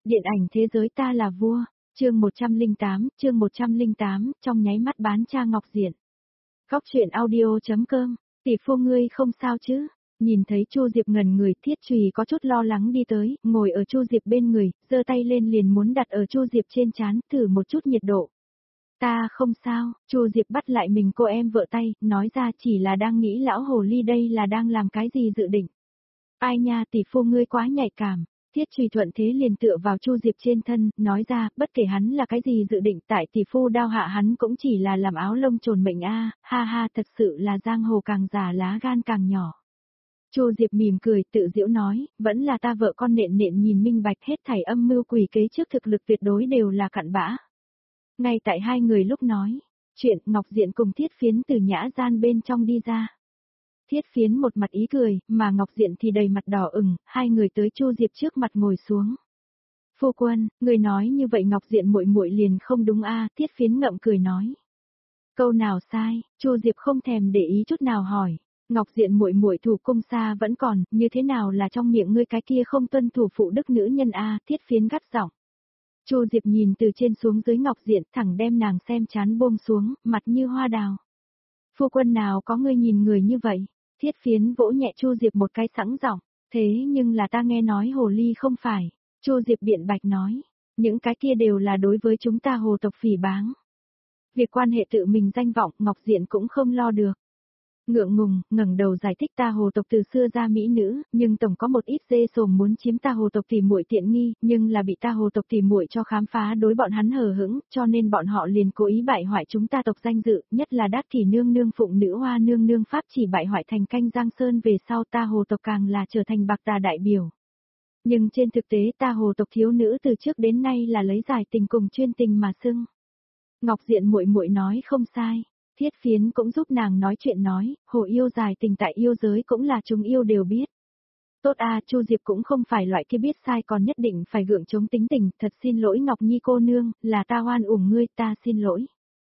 Điện ảnh thế giới ta là vua, chương 108, trong nháy mắt bán cha Ngọc Diện. Góc truyện audio.com, tỷ phu ngươi không sao chứ? Nhìn thấy Chu Diệp ngẩn người, Thiết Trùy có chút lo lắng đi tới, ngồi ở Chu Diệp bên người, giơ tay lên liền muốn đặt ở Chu Diệp trên trán, thử một chút nhiệt độ. Ta không sao, Chu Diệp bắt lại mình cô em vợ tay, nói ra chỉ là đang nghĩ lão hồ ly đây là đang làm cái gì dự định. Ai nha, tỷ phu ngươi quá nhạy cảm. Thiết Trùy thuận thế liền tựa vào Chu Diệp trên thân, nói ra, bất kể hắn là cái gì dự định, tại tỷ phu đao hạ hắn cũng chỉ là làm áo lông trồn mệnh a, ha ha, thật sự là giang hồ càng già lá gan càng nhỏ. Chu Diệp mỉm cười, tự giễu nói, vẫn là ta vợ con nện nện nhìn minh bạch, hết thảy âm mưu quỷ kế trước thực lực tuyệt đối đều là cặn bã. Ngay tại hai người lúc nói chuyện, Ngọc Diện cùng Thiết Phiến từ nhã gian bên trong đi ra. Thiết Phiến một mặt ý cười, mà Ngọc Diện thì đầy mặt đỏ ửng, hai người tới Chu Diệp trước mặt ngồi xuống. Phu quân, người nói như vậy Ngọc Diện muội muội liền không đúng a, Thiết Phiến ngậm cười nói. Câu nào sai? Chu Diệp không thèm để ý chút nào hỏi. Ngọc Diện muội muội thủ cung xa vẫn còn, như thế nào là trong miệng ngươi cái kia không tuân thủ phụ đức nữ nhân a, Thiết Phiến gắt giọng. Chu Diệp nhìn từ trên xuống dưới Ngọc Diện, thẳng đem nàng xem chán buông xuống, mặt như hoa đào. Phu quân nào có ngươi nhìn người như vậy? Thiết Phiến vỗ nhẹ Chu Diệp một cái sẵn giọng, thế nhưng là ta nghe nói hồ ly không phải. Chu Diệp biện bạch nói, những cái kia đều là đối với chúng ta hồ tộc phỉ báng. Việc quan hệ tự mình danh vọng Ngọc Diện cũng không lo được. Ngượng ngùng, ngẩng đầu giải thích ta hồ tộc từ xưa ra mỹ nữ, nhưng tổng có một ít dê sồm muốn chiếm ta hồ tộc tỷ muội tiện nghi, nhưng là bị ta hồ tộc tỷ muội cho khám phá đối bọn hắn hờ hững, cho nên bọn họ liền cố ý bại hoại chúng ta tộc danh dự, nhất là Đát Kỷ nương nương phụng nữ hoa nương nương pháp chỉ bại hoại thành canh Giang Sơn về sau ta hồ tộc càng là trở thành bạc tà đại biểu. Nhưng trên thực tế ta hồ tộc thiếu nữ từ trước đến nay là lấy giải tình cùng chuyên tình mà xưng. Ngọc Diện muội muội nói không sai. Thiết Phiến cũng giúp nàng nói chuyện nói, hồ yêu dài tình tại yêu giới cũng là chúng yêu đều biết. Tốt a, Chu Diệp cũng không phải loại kia biết sai còn nhất định phải gượng chống tính tình, thật xin lỗi Ngọc Nhi cô nương, là ta oan uổng ngươi, ta xin lỗi.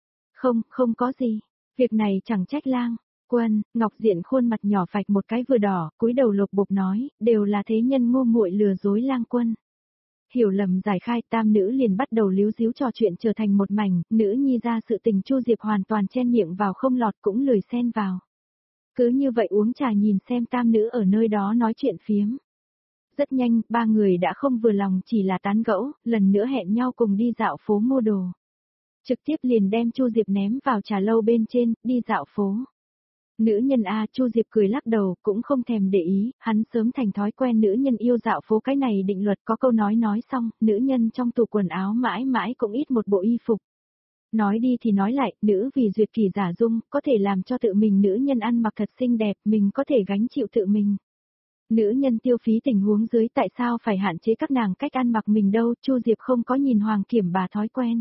Không có gì, việc này chẳng trách lang. Quân, Ngọc Diện khuôn mặt nhỏ phạch một cái vừa đỏ, cúi đầu lục bục nói, đều là thế nhân ngu muội lừa dối lang quân. Hiểu lầm giải khai, tam nữ liền bắt đầu líu díu trò chuyện trở thành một mảnh, nữ nhi ra sự tình Chu Diệp hoàn toàn chen miệng vào không lọt cũng lười xen vào. Cứ như vậy uống trà nhìn xem tam nữ ở nơi đó nói chuyện phiếm. Rất nhanh, ba người đã không vừa lòng chỉ là tán gẫu, lần nữa hẹn nhau cùng đi dạo phố mua đồ. Trực tiếp liền đem Chu Diệp ném vào trà lâu bên trên, đi dạo phố. Nữ nhân a, Chu Diệp cười lắc đầu, cũng không thèm để ý, hắn sớm thành thói quen nữ nhân yêu dạo phố cái này định luật có câu nói xong, nữ nhân trong tủ quần áo mãi mãi cũng ít một bộ y phục. Nói đi thì nói lại, nữ vì duyệt kỳ giả dung, có thể làm cho tự mình nữ nhân ăn mặc thật xinh đẹp, mình có thể gánh chịu tự mình. Nữ nhân tiêu phí tình huống dưới tại sao phải hạn chế các nàng cách ăn mặc mình đâu, Chu Diệp không có nhìn Hoàng Kiểm bà thói quen.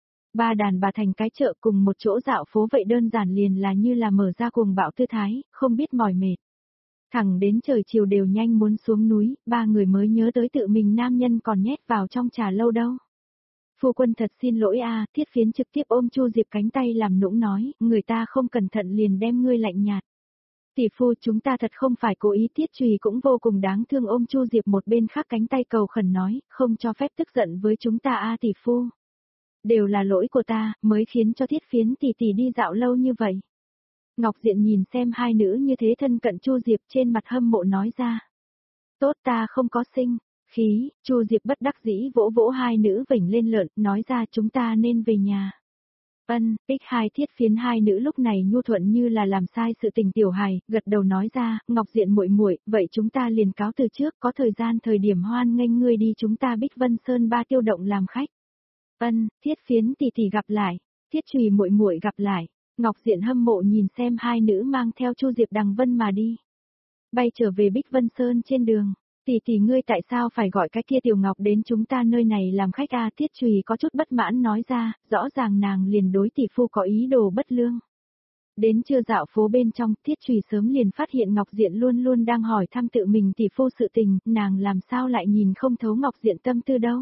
Ba đàn bà thành cái chợ cùng một chỗ dạo phố vậy đơn giản liền là như là mở ra cuồng bạo tư thái, không biết mỏi mệt. Thẳng đến trời chiều đều nhanh muốn xuống núi, ba người mới nhớ tới tự mình nam nhân còn nhét vào trong trà lâu đâu. Phu quân thật xin lỗi a, Thiết Phiến trực tiếp ôm Chu Diệp cánh tay làm nũng nói, người ta không cẩn thận liền đem ngươi lạnh nhạt. Tỷ phu chúng ta thật không phải cố ý, Thiết Trùy cũng vô cùng đáng thương ôm Chu Diệp một bên khác cánh tay cầu khẩn nói, không cho phép tức giận với chúng ta a tỷ phu. Đều là lỗi của ta, mới khiến cho Thiết Phiến tỷ tỷ đi dạo lâu như vậy. Ngọc Diện nhìn xem hai nữ như thế thân cận Chu Diệp trên mặt hâm mộ nói ra. Tốt ta không có sinh, khí, Chu Diệp bất đắc dĩ vỗ vỗ hai nữ vểnh lên lợn, nói ra chúng ta nên về nhà. Bích hai Thiết Phiến hai nữ lúc này nhu thuận như là làm sai sự tình tiểu hài, gật đầu nói ra, Ngọc Diện muội muội, vậy chúng ta liền cáo từ trước, có thời điểm hoan nghênh ngươi đi chúng ta Bích Vân Sơn ba tiêu động làm khách. Thiết Phiến tỷ tỷ gặp lại, Thiết Trùy muội muội gặp lại. Ngọc Diện hâm mộ nhìn xem hai nữ mang theo Chu Diệp đằng vân mà đi. Bay trở về Bích Vân Sơn trên đường, tỷ tỷ ngươi tại sao phải gọi cái kia Tiểu Ngọc đến chúng ta nơi này làm khách a, Thiết Trùy có chút bất mãn nói ra, rõ ràng nàng liền đối tỷ phu có ý đồ bất lương. Đến trưa dạo phố bên trong, Thiết Trùy sớm liền phát hiện Ngọc Diện luôn luôn đang hỏi thăm tự mình tỷ phu sự tình, nàng làm sao lại nhìn không thấu Ngọc Diện tâm tư đâu.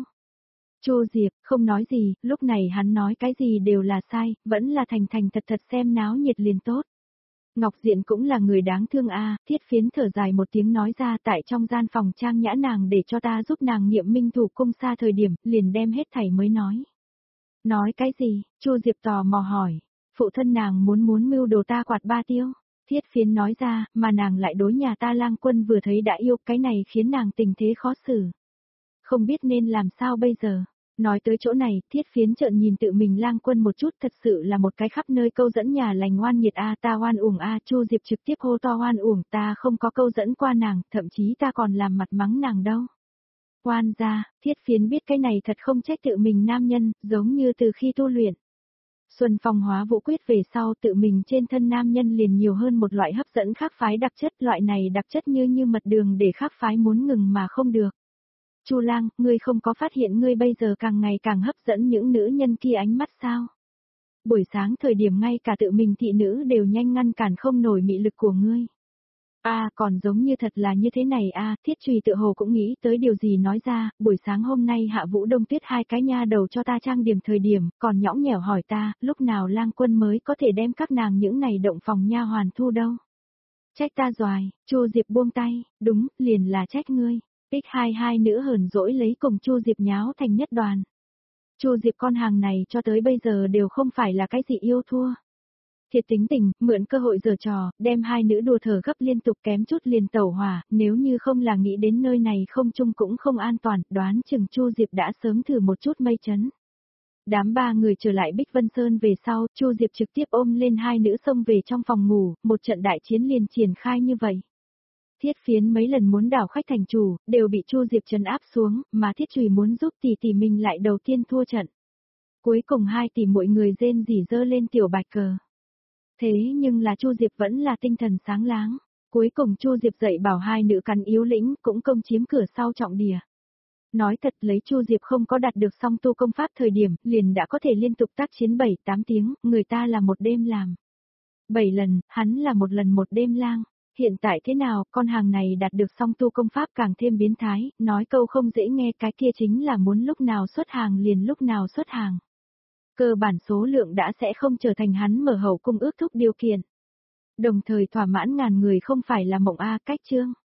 Chu Diệp không nói gì, lúc này hắn nói cái gì đều là sai, vẫn là thành thật xem náo nhiệt liền tốt. Ngọc Diện cũng là người đáng thương a, Thiết Phiến thở dài một tiếng nói ra tại trong gian phòng trang nhã nàng để cho ta giúp nàng niệm minh thủ cung xa thời điểm, liền đem hết thảy mới nói. Nói cái gì? Chu Diệp tò mò hỏi. Phụ thân nàng muốn mưu đồ ta quạt ba tiêu. Thiết Phiến nói ra, mà nàng lại đối nhà ta Lang Quân vừa thấy đã yêu, cái này khiến nàng tình thế khó xử. Không biết nên làm sao bây giờ. Nói tới chỗ này, Thiết Phiến trợn nhìn tự mình Lang Quân một chút, thật sự là một cái khắp nơi câu dẫn nhà lành oan nghiệt a, ta oan uổng a, Chu Diệp trực tiếp hô to oan uổng, ta không có câu dẫn qua nàng, thậm chí ta còn làm mặt mắng nàng đâu. Oan gia, Thiết Phiến biết cái này thật không trách tự mình nam nhân, giống như từ khi tu luyện. Xuân Phong hóa vũ quyết về sau tự mình trên thân nam nhân liền nhiều hơn một loại hấp dẫn khác phái đặc chất, loại này đặc chất như mật đường để khác phái muốn ngừng mà không được. Chu Lang, ngươi không có phát hiện ngươi bây giờ càng ngày càng hấp dẫn những nữ nhân kia ánh mắt sao? Buổi sáng thời điểm ngay cả tự mình thị nữ đều nhanh ngăn cản không nổi mị lực của ngươi. Còn giống như thật là như thế này Thiết Trùy tự hồ cũng nghĩ tới điều gì nói ra, buổi sáng hôm nay Hạ Vũ Đông Tuyết hai cái nha đầu cho ta trang điểm thời điểm, còn nhõng nhẽo hỏi ta, lúc nào Lang Quân mới có thể đem các nàng những này động phòng nha hoàn thu đâu. Trách ta doài, Chu Diệp buông tay, đúng, liền là trách ngươi. Hai nữ hờn dỗi lấy cùng Chu Diệp nháo thành nhất đoàn. Chu Diệp con hàng này cho tới bây giờ đều không phải là cái gì yêu thua. Thiệt tính tình, mượn cơ hội giở trò, đem hai nữ đùa thở gấp liên tục kém chút liền tẩu hỏa, nếu như không là nghĩ đến nơi này không chung cũng không an toàn, đoán chừng Chu Diệp đã sớm thử một chút mây chấn. Đám ba người trở lại Bích Vân Sơn về sau, Chu Diệp trực tiếp ôm lên hai nữ xông về trong phòng ngủ, một trận đại chiến liền triển khai như vậy. Thiết Phiến mấy lần muốn đảo khách thành chủ, đều bị Chu Diệp trấn áp xuống, mà Thiết Trùy muốn giúp tỷ mình lại đầu tiên thua trận. Cuối cùng hai tỷ mọi người rên rỉ dơ lên tiểu bạch cờ. Thế nhưng là Chu Diệp vẫn là tinh thần sáng láng. Cuối cùng Chu Diệp dạy bảo hai nữ cắn yếu lĩnh cũng công chiếm cửa sau trọng địa. Nói thật lấy Chu Diệp không có đạt được song tu công pháp thời điểm, liền đã có thể liên tục tác chiến 7-8 tiếng, người ta là một đêm làm. 7 lần, hắn là một lần một đêm lang. Hiện tại thế nào, con hàng này đạt được song tu công pháp càng thêm biến thái, nói câu không dễ nghe cái kia chính là muốn lúc nào xuất hàng liền lúc nào xuất hàng. Cơ bản số lượng đã sẽ không trở thành hắn mở hậu cung ước thúc điều kiện. Đồng thời thỏa mãn ngàn người không phải là mộng cách chương.